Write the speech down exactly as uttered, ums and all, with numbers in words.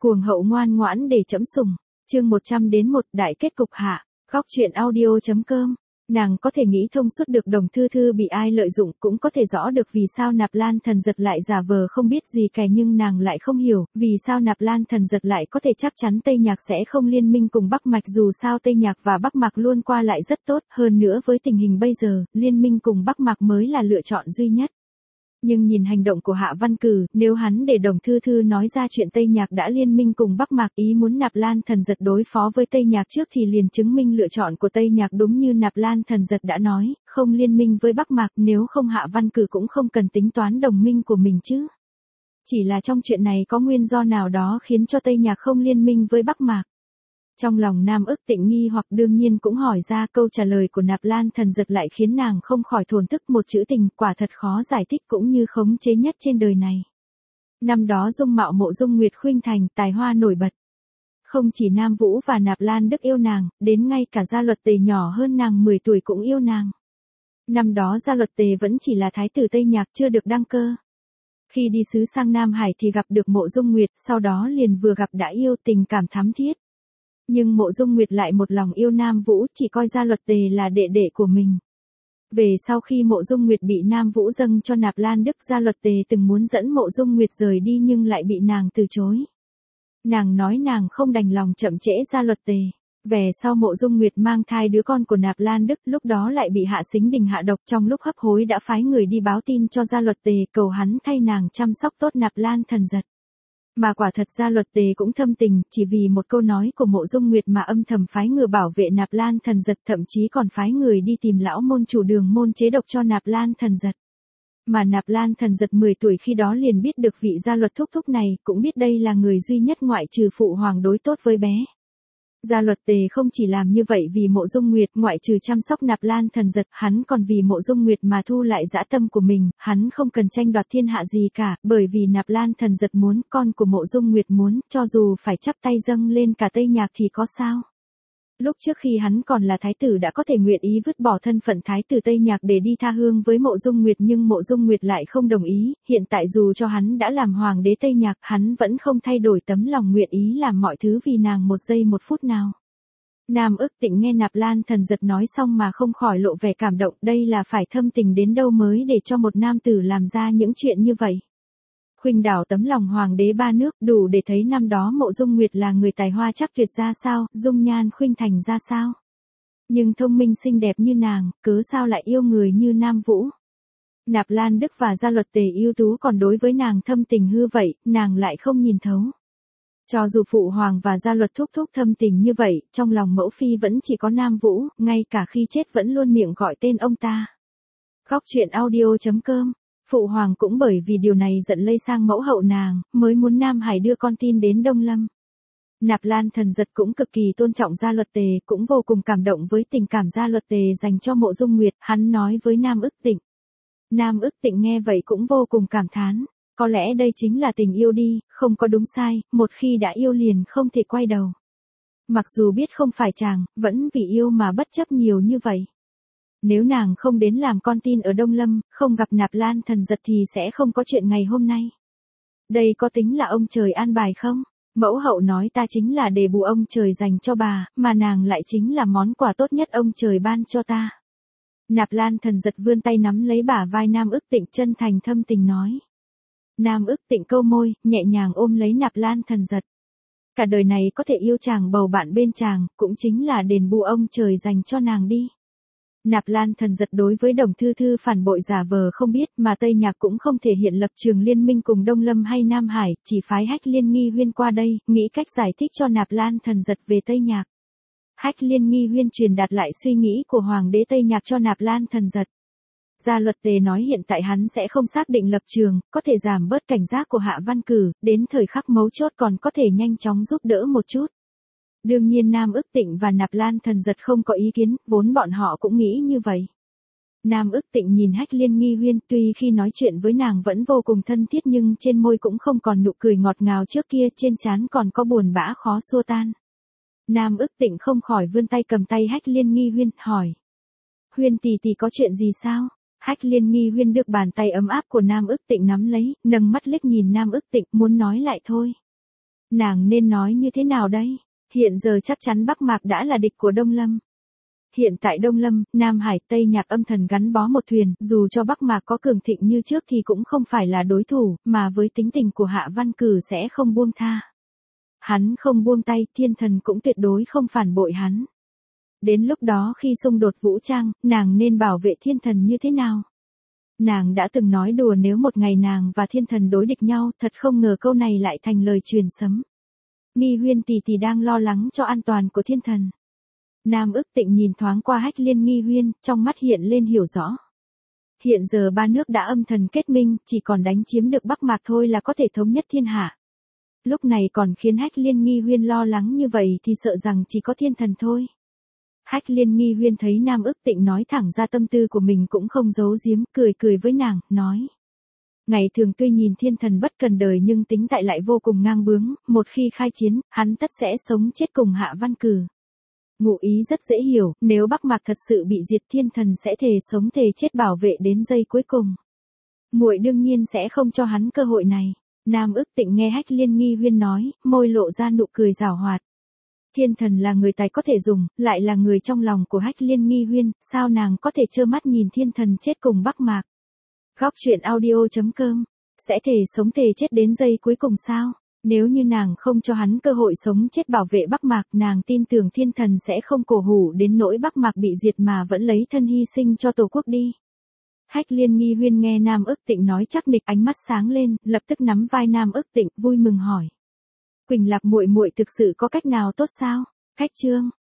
Cuồng hậu ngoan ngoãn để trẫm sủng. Chương một trăm đến một đại kết cục hạ. Góc truyện audio.com. Nàng có thể nghĩ thông suốt được Đồng Thư Thư bị ai lợi dụng, cũng có thể rõ được vì sao Nạp Lan Thần Giật lại giả vờ không biết gì cả, nhưng nàng lại không hiểu, vì sao Nạp Lan Thần Giật lại có thể chắc chắn Tây Nhạc sẽ không liên minh cùng Bắc Mạc, dù sao Tây Nhạc và Bắc Mạc luôn qua lại rất tốt, hơn nữa với tình hình bây giờ, liên minh cùng Bắc Mạc mới là lựa chọn duy nhất. Nhưng nhìn hành động của Hạ Văn Cử, nếu hắn để Đồng Thư Thư nói ra chuyện Tây Nhạc đã liên minh cùng Bắc Mạc, ý muốn Nạp Lan Thần Giật đối phó với Tây Nhạc trước, thì liền chứng minh lựa chọn của Tây Nhạc đúng như Nạp Lan Thần Giật đã nói, không liên minh với Bắc Mạc, nếu không Hạ Văn Cử cũng không cần tính toán đồng minh của mình chứ. Chỉ là trong chuyện này có nguyên do nào đó khiến cho Tây Nhạc không liên minh với Bắc Mạc. Trong lòng Nam Ức Tịnh nghi hoặc, đương nhiên cũng hỏi ra, câu trả lời của Nạp Lan Thần Giật lại khiến nàng không khỏi thổn thức, một chữ tình quả thật khó giải thích cũng như khống chế nhất trên đời này. Năm đó dung mạo Mộ Dung Nguyệt khuynh thành, tài hoa nổi bật. Không chỉ Nam Vũ và Nạp Lan Đức yêu nàng, đến ngay cả Gia Luật Tề nhỏ hơn nàng mười tuổi cũng yêu nàng. Năm đó Gia Luật Tề vẫn chỉ là thái tử Tây Nhạc, chưa được đăng cơ. Khi đi sứ sang Nam Hải thì gặp được Mộ Dung Nguyệt, sau đó liền vừa gặp đã yêu, tình cảm thắm thiết. Nhưng Mộ Dung Nguyệt lại một lòng yêu Nam Vũ, chỉ coi Gia Luật Tề là đệ đệ của mình. Về sau khi Mộ Dung Nguyệt bị Nam Vũ dâng cho Nạp Lan Đức, Gia Luật Tề từng muốn dẫn Mộ Dung Nguyệt rời đi nhưng lại bị nàng từ chối. Nàng nói nàng không đành lòng chậm trễ Gia Luật Tề. Về sau Mộ Dung Nguyệt mang thai đứa con của Nạp Lan Đức, lúc đó lại bị Hạ Sính Đình hạ độc, trong lúc hấp hối đã phái người đi báo tin cho Gia Luật Tề, cầu hắn thay nàng chăm sóc tốt Nạp Lan Thần Giật. Mà quả thật Gia Luật Tề cũng thâm tình, chỉ vì một câu nói của Mộ Dung Nguyệt mà âm thầm phái người bảo vệ Nạp Lan Thần Giật, thậm chí còn phái người đi tìm lão môn chủ Đường Môn chế độc cho Nạp Lan Thần Giật. Mà Nạp Lan Thần Giật mười tuổi khi đó liền biết được vị Gia Luật thúc thúc này, cũng biết đây là người duy nhất ngoại trừ phụ hoàng đối tốt với bé. Gia Luật Tề không chỉ làm như vậy vì Mộ Dung Nguyệt, ngoại trừ chăm sóc Nạp Lan Thần Giật, hắn còn vì Mộ Dung Nguyệt mà thu lại dã tâm của mình, hắn không cần tranh đoạt thiên hạ gì cả, bởi vì Nạp Lan Thần Giật muốn, con của Mộ Dung Nguyệt muốn, cho dù phải chắp tay dâng lên cả Tây Nhạc thì có sao. Lúc trước khi hắn còn là thái tử đã có thể nguyện ý vứt bỏ thân phận thái tử Tây Nhạc để đi tha hương với Mộ Dung Nguyệt, nhưng Mộ Dung Nguyệt lại không đồng ý, hiện tại dù cho hắn đã làm hoàng đế Tây Nhạc, hắn vẫn không thay đổi tấm lòng nguyện ý làm mọi thứ vì nàng một giây một phút nào. Nam Ức Tịnh nghe Nạp Lan Thần Giật nói xong mà không khỏi lộ vẻ cảm động, đây là phải thâm tình đến đâu mới để cho một nam tử làm ra những chuyện như vậy. Khuynh đảo tấm lòng hoàng đế ba nước, đủ để thấy năm đó Mộ Dung Nguyệt là người tài hoa chắc tuyệt ra sao, dung nhan khuynh thành ra sao. Nhưng thông minh xinh đẹp như nàng, cớ sao lại yêu người như Nam Vũ. Nạp Lan Đức và Gia Luật Tề ưu tú, còn đối với nàng thâm tình hư vậy, nàng lại không nhìn thấu. Cho dù phụ hoàng và Gia Luật thúc thúc thâm tình như vậy, trong lòng mẫu phi vẫn chỉ có Nam Vũ, ngay cả khi chết vẫn luôn miệng gọi tên ông ta. Góc truyện audio.com. Phụ hoàng cũng bởi vì điều này giận lây sang mẫu hậu nàng, mới muốn Nam Hải đưa con tin đến Đông Lâm. Nạp Lan Thần Giật cũng cực kỳ tôn trọng Gia Luật Tề, cũng vô cùng cảm động với tình cảm Gia Luật Tề dành cho Mộ Dung Nguyệt, hắn nói với Nam Ức Tịnh. Nam Ức Tịnh nghe vậy cũng vô cùng cảm thán, có lẽ đây chính là tình yêu đi, không có đúng sai, một khi đã yêu liền không thể quay đầu. Mặc dù biết không phải chàng, vẫn vì yêu mà bất chấp nhiều như vậy. Nếu nàng không đến làm con tin ở Đông Lâm, không gặp Nạp Lan Thần Giật thì sẽ không có chuyện ngày hôm nay. Đây có tính là ông trời an bài không? Mẫu hậu nói ta chính là để bù ông trời dành cho bà, mà nàng lại chính là món quà tốt nhất ông trời ban cho ta. Nạp Lan Thần Giật vươn tay nắm lấy bả vai Nam Ức Tịnh, chân thành thâm tình nói. Nam Ức Tịnh câu môi, nhẹ nhàng ôm lấy Nạp Lan Thần Giật. Cả đời này có thể yêu chàng bầu bạn bên chàng, cũng chính là đền bù ông trời dành cho nàng đi. Nạp Lan Thần Giật đối với Đồng Thư Thư phản bội giả vờ không biết, mà Tây Nhạc cũng không thể hiện lập trường liên minh cùng Đông Lâm hay Nam Hải, chỉ phái Hách Liên Nghi Huyên qua đây, nghĩ cách giải thích cho Nạp Lan Thần Giật về Tây Nhạc. Hách Liên Nghi Huyên truyền đạt lại suy nghĩ của hoàng đế Tây Nhạc cho Nạp Lan Thần Giật. Gia Luật Tề nói hiện tại hắn sẽ không xác định lập trường, có thể giảm bớt cảnh giác của Hạ Văn Cử, đến thời khắc mấu chốt còn có thể nhanh chóng giúp đỡ một chút. Đương nhiên Nam Ức Tịnh và Nạp Lan Thần Giật không có ý kiến, vốn bọn họ cũng nghĩ như vậy. Nam Ức Tịnh nhìn Hách Liên Nghi Huyên, tuy khi nói chuyện với nàng vẫn vô cùng thân thiết nhưng trên môi cũng không còn nụ cười ngọt ngào trước kia, trên trán còn có buồn bã khó xua tan. Nam Ức Tịnh không khỏi vươn tay cầm tay Hách Liên Nghi Huyên, hỏi. Huyên tỷ tỷ có chuyện gì sao? Hách Liên Nghi Huyên được bàn tay ấm áp của Nam Ức Tịnh nắm lấy, nâng mắt liếc nhìn Nam Ức Tịnh, muốn nói lại thôi. Nàng nên nói như thế nào đây? Hiện giờ chắc chắn Bắc Mạc đã là địch của Đông Lâm. Hiện tại Đông Lâm, Nam Hải, Tây Nhạc âm thần gắn bó một thuyền, dù cho Bắc Mạc có cường thịnh như trước thì cũng không phải là đối thủ, mà với tính tình của Hạ Văn Cử sẽ không buông tha. Hắn không buông tay, thiên thần cũng tuyệt đối không phản bội hắn. Đến lúc đó khi xung đột vũ trang, nàng nên bảo vệ thiên thần như thế nào? Nàng đã từng nói đùa nếu một ngày nàng và thiên thần đối địch nhau, thật không ngờ câu này lại thành lời truyền sấm. Nghi Huyên tỷ tỷ đang lo lắng cho an toàn của thiên thần. Nam Ức Tịnh nhìn thoáng qua Hách Liên Nghi Huyên, trong mắt hiện lên hiểu rõ. Hiện giờ ba nước đã âm thần kết minh, chỉ còn đánh chiếm được Bắc Mạc thôi là có thể thống nhất thiên hạ. Lúc này còn khiến Hách Liên Nghi Huyên lo lắng như vậy thì sợ rằng chỉ có thiên thần thôi. Hách Liên Nghi Huyên thấy Nam Ức Tịnh nói thẳng ra tâm tư của mình cũng không giấu giếm, cười cười với nàng, nói. Ngày thường tuy nhìn thiên thần bất cần đời nhưng tính tại lại vô cùng ngang bướng, một khi khai chiến, hắn tất sẽ sống chết cùng Hạ Văn Cử. Ngụ ý rất dễ hiểu, nếu Bắc Mạc thật sự bị diệt thiên thần sẽ thề sống thề chết bảo vệ đến giây cuối cùng. Muội đương nhiên sẽ không cho hắn cơ hội này. Nam Ức Tịnh nghe Hách Liên Nghi Huyên nói, môi lộ ra nụ cười giảo hoạt. Thiên thần là người tài có thể dùng, lại là người trong lòng của Hách Liên Nghi Huyên, sao nàng có thể trơ mắt nhìn thiên thần chết cùng Bắc Mạc. Góc truyện audio chấm com, sẽ thề sống thề chết đến giây cuối cùng sao? Nếu như nàng không cho hắn cơ hội sống chết bảo vệ Bắc Mạc, nàng tin tưởng thiên thần sẽ không cổ hủ đến nỗi Bắc Mạc bị diệt mà vẫn lấy thân hy sinh cho tổ quốc đi. Hách Liên Nghi Huyên nghe Nam Ức Tịnh nói chắc nịch, ánh mắt sáng lên, lập tức nắm vai Nam Ức Tịnh, vui mừng hỏi. Quỳnh Lạc muội muội thực sự có cách nào tốt sao? Cách chương